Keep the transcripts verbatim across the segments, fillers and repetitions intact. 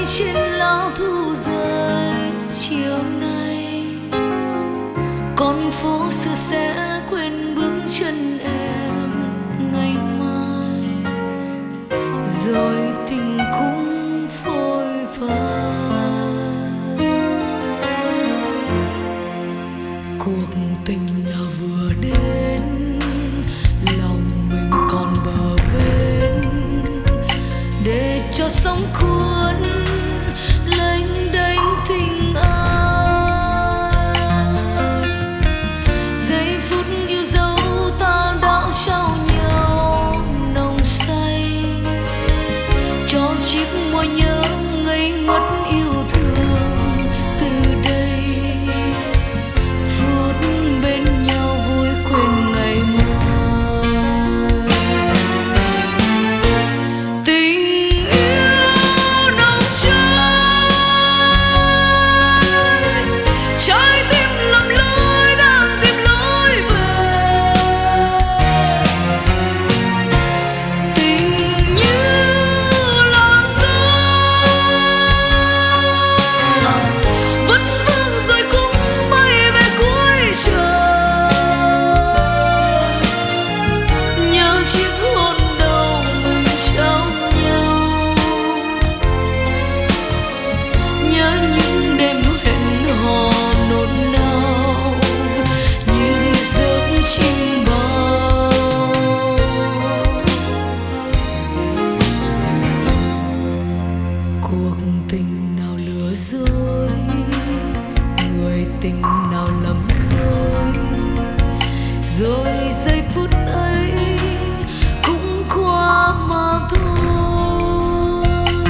trên lá thu rơi chiều nay. Con phố xưa sẽ quên bước chân em ngày mai, rồi tình cũng phôi phai. Cuộc tình nào vừa đến, lòng mình còn bờ bến, để cho sóng cuốn lênh đênh tình ai. Giây phút yêu dấu ta đã trao nhau nồng say, cho chiếc môi nhớ ngây ngất yêu thương. Từ đây phút bên nhau vui quên ngày mai. Tình yêu nồng cháy, trái tim lầm lối đang tìm lối về. Tình như làn gió vẫn vương rồi cũng bay về cuối trời. Nhớ chiếc hôn đầu mình trao nhau, nhớ những đêm hẹn hò nôn nao như giấc chim bao. Cuộc tình nào lừa dối, người tình nào lầm lỗi, rồi giây phút ấy cũng qua mà thôi.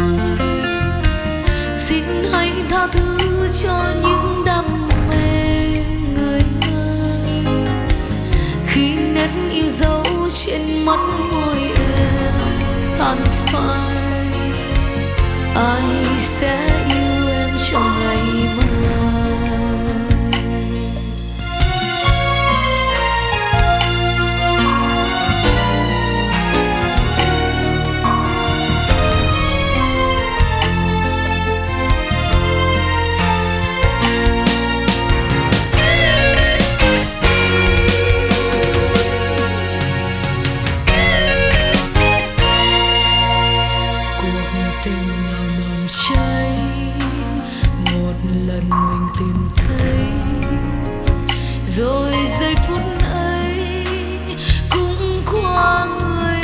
Xin hãy tha thứ cho những đam mê người ơi, khi nét yêu dấu trên mắt môi em tàn phai. Ai sẽ yêu em trong ngày mai? Cuộc tình nào nồng cháy, một lần mình tìm thấy, rồi giây phút ấy cũng qua người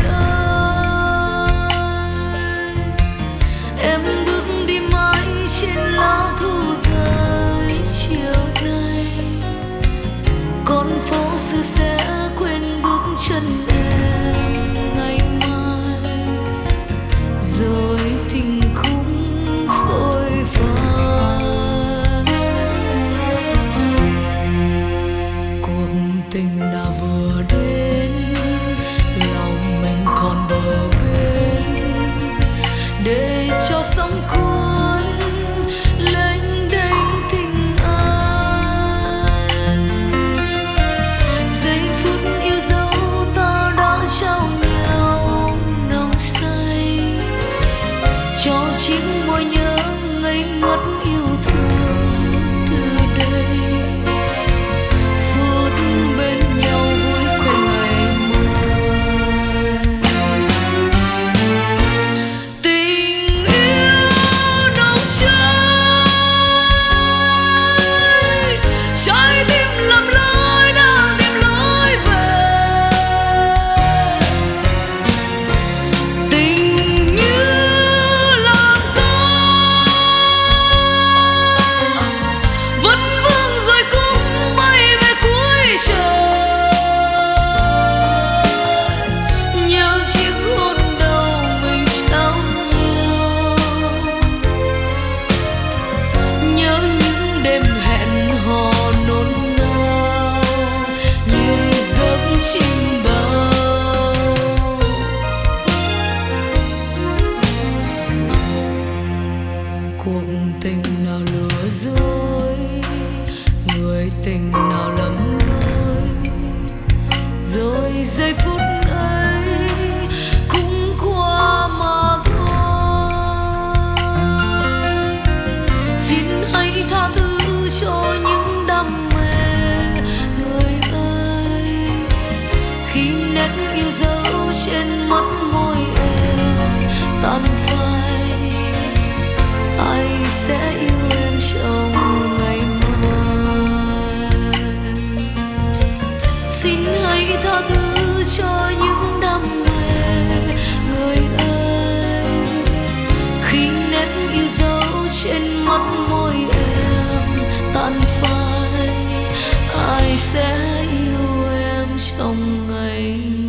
ơi. Em bước đi mãi trên lá thu rơi chiều nay, con phố xưa sẽ quên bước chân em ngày mai, rồi tình cũng phôi phai. Cuộc tình nào vừa đến, lòng mình còn bờ bến, để cho sóng cuốn lênh đênh tình ai. Giây phút yêu dấu ta đã trao nhau nồng say, cho chiếc môi nhớ ngây ngất yêu thương. Từ đây phút bên nhau vui quên ngày mai. Tình yêu nồng cháy, trái tim lầm lối đang tìm lối về. Tình như làn gió vẫn vương rồi cũng bay về cuối trời. Nhớ chiếc hôn đầu mình trao nhau, nhớ những đêm hẹn hò nôn nao như giấc chim bao. Cuộc tình nào lừa dối, người tình nào lầm lỗi, rồi giây phút ấy cũng qua mà thôi. yêu dấu trên mắt môi em tàn phai, ai sẽ yêu em trong ngày